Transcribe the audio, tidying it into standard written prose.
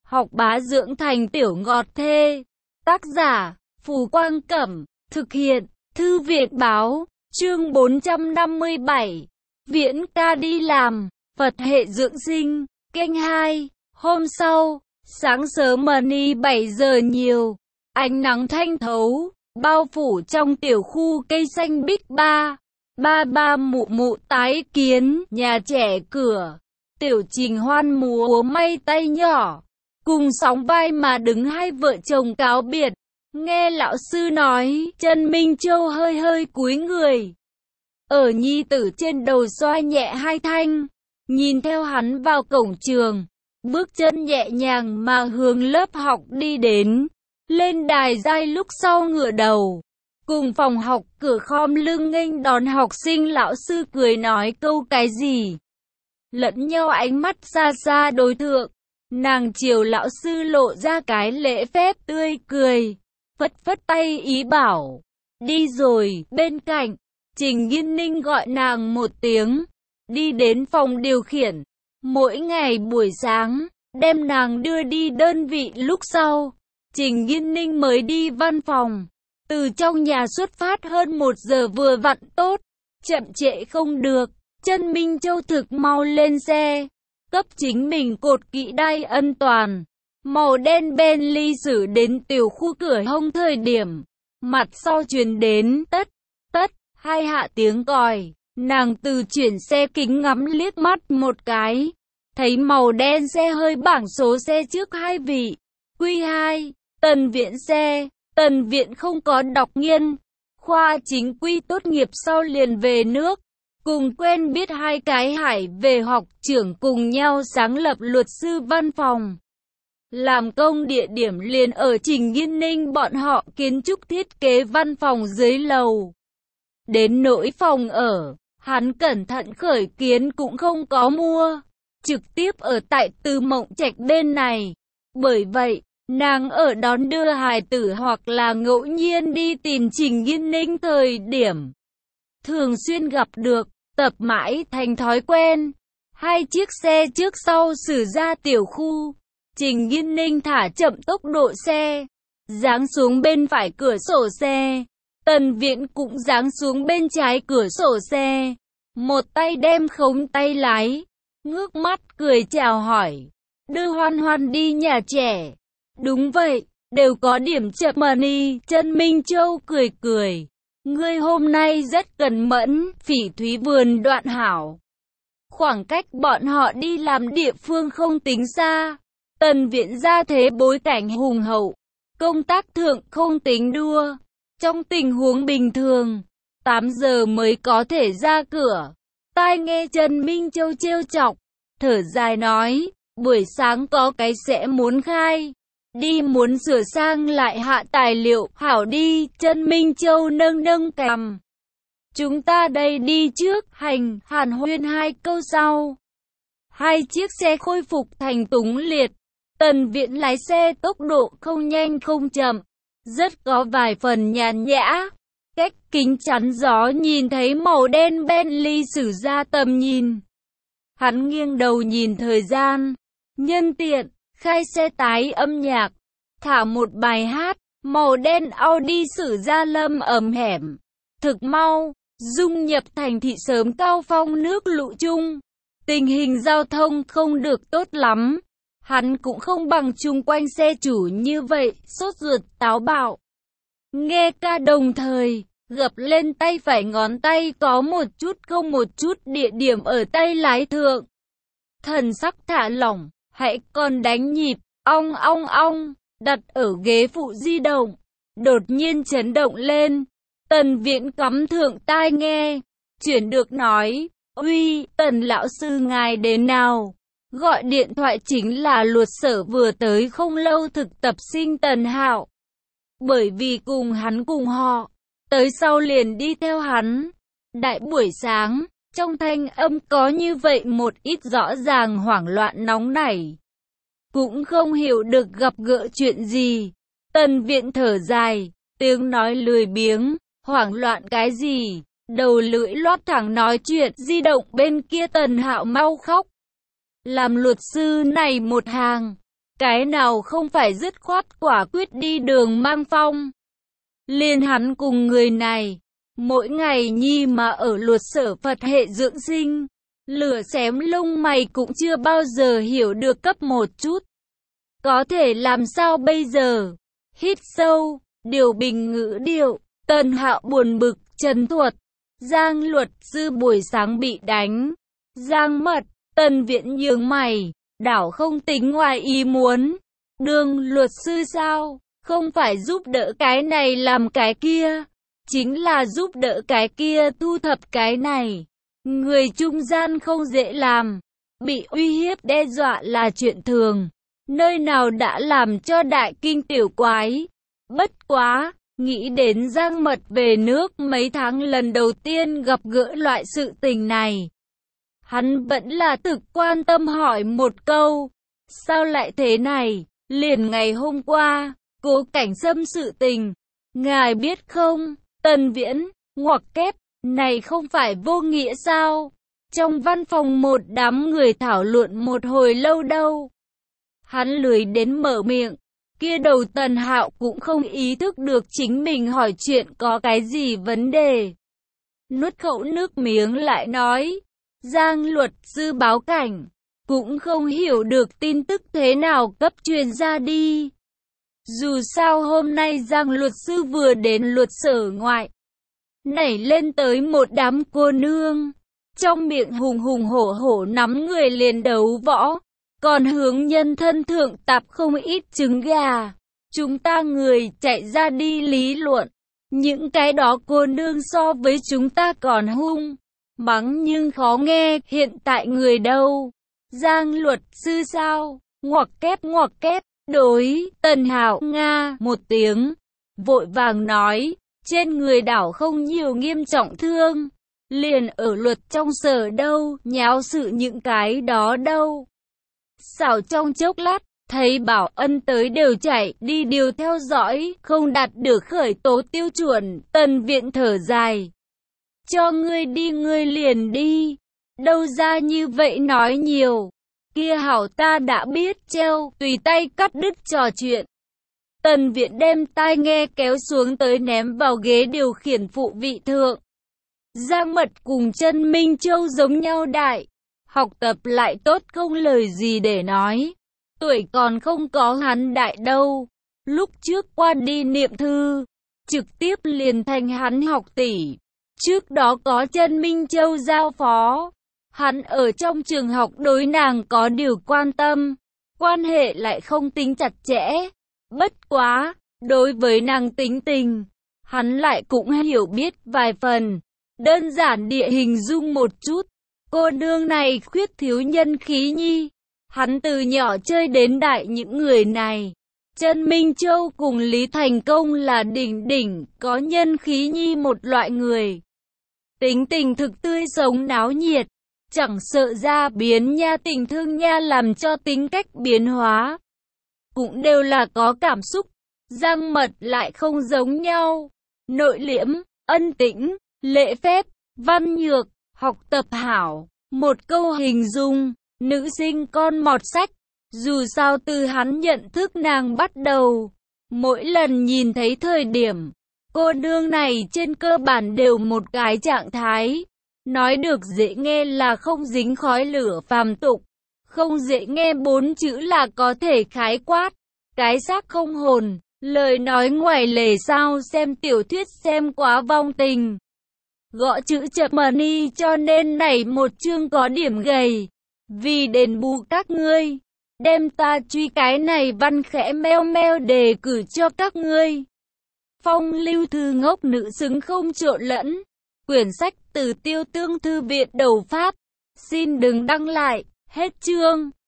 học bá dưỡng thành tiểu ngọt thê. Tác giả, Phù Quang Cẩm, thực hiện, Thư viện Báo, chương 457. Viễn ca đi làm, Phật hệ dưỡng sinh, kênh 2. Hôm sau, sáng sớm mani 7 giờ nhiều, ánh nắng thanh thấu, bao phủ trong tiểu khu cây xanh bích ba. Ba mụ mụ tái kiến, nhà trẻ cửa. Tiểu Trình hoan múa may tay nhỏ, cùng sóng vai mà đứng hai vợ chồng cáo biệt. Nghe lão sư nói, Trần Minh Châu hơi hơi cúi người, ở nhi tử trên đầu xoa nhẹ hai thanh, nhìn theo hắn vào cổng trường, bước chân nhẹ nhàng mà hướng lớp học đi đến. Lên đài giai lúc sau ngửa đầu, cùng phòng học cửa khom lưng nghênh đón học sinh. Lão sư cười nói câu cái gì, lẫn nhau ánh mắt xa xa đối thượng. Nàng chiều lão sư lộ ra cái lễ phép tươi cười, phất phất tay ý bảo đi rồi. Bên cạnh, Trình Nghiên Ninh gọi nàng một tiếng, đi đến phòng điều khiển. Mỗi ngày buổi sáng, đem nàng đưa đi đơn vị lúc sau, Trình Nghiên Ninh mới đi văn phòng. Từ trong nhà xuất phát hơn 1 giờ vừa vặn tốt, chậm trễ không được. Trần Minh Châu thực mau lên xe, cấp chính mình cột kỹ đai an toàn. Màu đen Bentley xử đến tiểu khu cửa hông thời điểm, mặt sau truyền đến tất hai hạ tiếng còi. Nàng từ chuyển xe kính ngắm liếc mắt một cái, thấy màu đen xe hơi bảng số xe trước hai vị. Q2, Tần Viễn xe. Tần Viễn không có đọc nghiên khoa chính quy, tốt nghiệp sau liền về nước, cùng quen biết hai cái Hải về học trưởng cùng nhau sáng lập luật sư văn phòng. Làm công địa điểm liền ở Trình Nghiên Ninh bọn họ kiến trúc thiết kế văn phòng dưới lầu. Đến nỗi phòng ở, hắn cẩn thận khởi kiến cũng không có mua, trực tiếp ở tại Từ Mộng Trạch bên này. Bởi vậy, nàng ở đón đưa hài tử hoặc là ngẫu nhiên đi tìm Trình Nghiên Ninh thời điểm, thường xuyên gặp được, tập mãi thành thói quen. Hai chiếc xe trước sau xử ra tiểu khu, Trình Nghiên Ninh thả chậm tốc độ xe, giáng xuống bên phải cửa sổ xe. Tần Viễn cũng giáng xuống bên trái cửa sổ xe, một tay đem khống tay lái, ngước mắt cười chào hỏi, đưa Hoan Hoan đi nhà trẻ. Đúng vậy, đều có điểm chậm mani. Trần Minh Châu cười cười, ngươi hôm nay rất cẩn mẫn. Phỉ Thúy vườn đoạn hảo, khoảng cách bọn họ đi làm địa phương không tính xa. Tần Viễn gia thế bối cảnh hùng hậu, công tác thượng không tính đua. Trong tình huống bình thường, 8 giờ mới có thể ra cửa. Tai nghe Trần Minh Châu trêu chọc, thở dài nói, buổi sáng có cái sẽ muốn khai, đi muốn sửa sang lại hạ tài liệu. Hảo đi. Trần Minh Châu nâng nâng cằm, chúng ta đây đi trước, hàn huyên hai câu sau. Hai chiếc xe khôi phục thành túng liệt. Tần Viễn lái xe tốc độ không nhanh không chậm, rất có vài phần nhàn nhã. Cách kính chắn gió nhìn thấy màu đen Bentley xử ra tầm nhìn. Hắn nghiêng đầu nhìn thời gian, nhân tiện khai xe tái âm nhạc, thả một bài hát. Màu đen Audi xử ra lâm ẩm hẻm, thực mau dung nhập thành thị sớm cao phong nước lũ chung. Tình hình giao thông không được tốt lắm, hắn cũng không bằng chung quanh xe chủ như vậy sốt ruột táo bạo. Nghe ca đồng thời gập lên tay phải ngón tay, có một chút không một chút địa điểm ở tay lái thượng. Thần sắc thả lỏng, hãy còn đánh nhịp, ong ong ong, đặt ở ghế phụ di động, đột nhiên chấn động lên. Tần Viễn cắm thượng tai nghe, chuyển được nói, uy, Tần lão sư ngài đến nào? Gọi điện thoại chính là luật sở vừa tới không lâu thực tập sinh Tần Hạo. Bởi vì cùng hắn cùng họ, tới sau liền đi theo hắn. Đại buổi sáng, trong thanh âm có như vậy một ít rõ ràng hoảng loạn nóng nảy. Cũng không hiểu được gặp gỡ chuyện gì. Tần Viễn thở dài, tiếng nói lười biếng, hoảng loạn cái gì? Đầu lưỡi loát thẳng nói chuyện. Di động bên kia Tần Hạo mau khóc. Làm luật sư này một hàng, cái nào không phải dứt khoát quả quyết đi đường mang phong. Liền hắn cùng người này, mỗi ngày nhi mà ở luật sở Phật hệ dưỡng sinh, lửa xém lông mày cũng chưa bao giờ hiểu được cấp một chút. Có thể làm sao bây giờ? Hít sâu, điều bình ngữ điệu, Tần Hạo buồn bực, trần thuật. Giang luật sư buổi sáng bị đánh. Giang mật, Tần Viễn nhướng mày, đảo không tính ngoài ý muốn. Đường luật sư sao? Không phải giúp đỡ cái này làm cái kia, chính là giúp đỡ cái kia thu thập cái này. Người trung gian không dễ làm, bị uy hiếp đe dọa là chuyện thường. Nơi nào đã làm cho đại kinh tiểu quái. Bất quá, nghĩ đến Giang Mật về nước mấy tháng lần đầu tiên gặp gỡ loại sự tình này. Hắn vẫn là thực quan tâm hỏi một câu. Sao lại thế này? Liền ngày hôm qua, Cố Cảnh Sâm sự tình. Ngài biết không, Tần Viễn, ngoặc kép, này không phải vô nghĩa sao? Trong văn phòng một đám người thảo luận một hồi lâu đâu. Hắn lười đến mở miệng, kia đầu Tần Hạo cũng không ý thức được chính mình hỏi chuyện có cái gì vấn đề. Nuốt khẩu nước miếng lại nói, Giang luật sư báo cảnh, cũng không hiểu được tin tức thế nào cấp truyền ra đi. Dù sao hôm nay Giang luật sư vừa đến luật sở ngoại, nảy lên tới một đám cô nương, trong miệng hùng hùng hổ hổ nắm người liền đấu võ. Còn hướng nhân thân thượng tạp không ít trứng gà. Chúng ta người chạy ra đi lý luận. Những cái đó cô nương so với chúng ta còn hung. Mắng nhưng khó nghe, hiện tại người đâu? Giang luật sư sao? Ngoặc kép, đối, Tần Hạo Nga, một tiếng. Vội vàng nói, trên người đảo không nhiều nghiêm trọng thương. Liền ở luật trong sở đâu, nháo sự những cái đó đâu. Xảo trong chốc lát, thấy Bảo Ân tới đều chạy đi điều theo dõi, không đạt được khởi tố tiêu chuẩn. Tần Viện thở dài. Cho ngươi đi ngươi liền đi. Đâu ra như vậy nói nhiều. Kia hảo ta đã biết treo, tùy tay cắt đứt trò chuyện. Tần Viện đem tai nghe kéo xuống tới ném vào ghế điều khiển phụ vị thượng. Giang Mật cùng Trân Minh Châu giống nhau đại. Học tập lại tốt không lời gì để nói. Tuổi còn không có hắn đại đâu. Lúc trước qua đi niệm thư, trực tiếp liền thành hắn học tỷ. Trước đó có Trân Minh Châu giao phó. Hắn ở trong trường học đối nàng có điều quan tâm. Quan hệ lại không tính chặt chẽ. Bất quá, đối với nàng tính tình, hắn lại cũng hiểu biết vài phần. Đơn giản địa hình dung một chút. Cô nương này khuyết thiếu nhân khí nhi. Hắn từ nhỏ chơi đến đại những người này. Trân Minh Châu cùng Lý Thành Công là đỉnh có nhân khí nhi một loại người. Tính tình thực tươi sống náo nhiệt. Chẳng sợ ra biến nha tình thương nha làm cho tính cách biến hóa. Cũng đều là có cảm xúc. Giang Mật lại không giống nhau. Nội liễm, ân tĩnh, lễ phép, văn nhược. Học tập hảo, một câu hình dung, nữ sinh con mọt sách. Dù sao từ hắn nhận thức nàng bắt đầu, mỗi lần nhìn thấy thời điểm, cô nương này trên cơ bản đều một cái trạng thái. Nói được dễ nghe là không dính khói lửa phàm tục, không dễ nghe 4 chữ là có thể khái quát. Cái xác không hồn, lời nói ngoài lề sao xem tiểu thuyết xem quá vong tình. Gõ chữ chậm money cho nên này một chương có điểm gầy. Vì đền bù các ngươi, đem ta truy cái này văn khẽ meo meo đề cử cho các ngươi. Phong lưu thư ngốc nữ xứng không trộn lẫn. Quyển sách từ Tiêu Tương Thư viện đầu Pháp. Xin đừng đăng lại, hết chương.